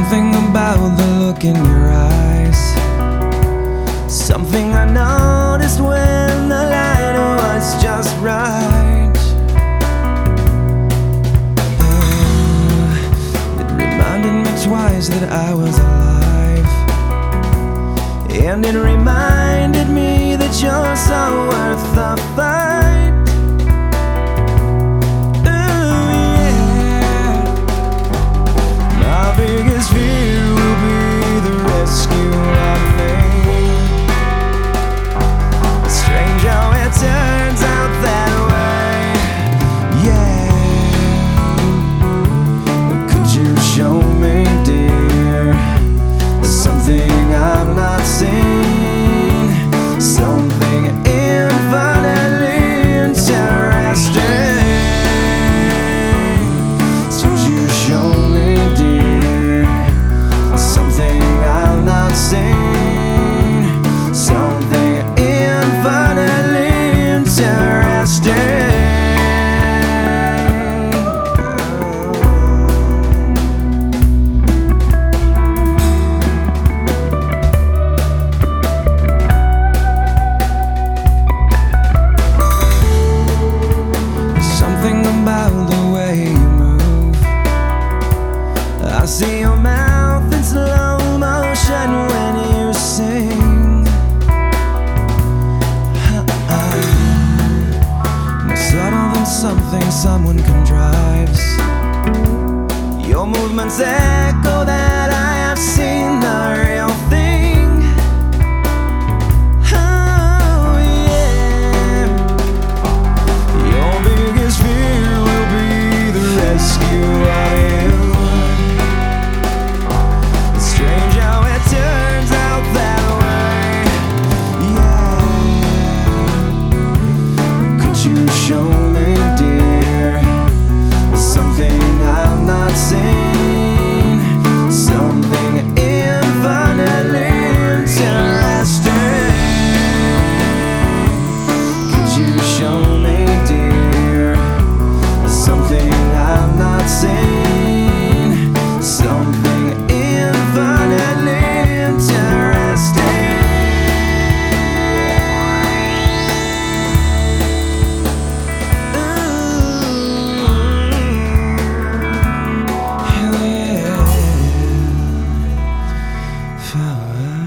something about the look in your eyes, something I noticed when the light was just right. It reminded me twice that I was alive, and it reminded me that you're so worth the fight. Biggest fear will be the rescue of me. It's strange how it turns out that way. Yeah. Could you show me, dear, something I've not seen, something infinitely interesting? Could you show me, dear, something I've not seen, something infinitely interesting? Something about the way you move. I see your mouth in slow motion when you sing. More subtle than something someone contrives. Your movements echo that I have seen the real thing. Oh yeah. Your biggest fear will be the rescue of you. Strange how it turns out that way. Yeah. Could you show me, dear, something I've not seen, something infinitely interesting? Could you show me, dear, something I've not seen, something infinitely interesting? Ooh, hell yeah.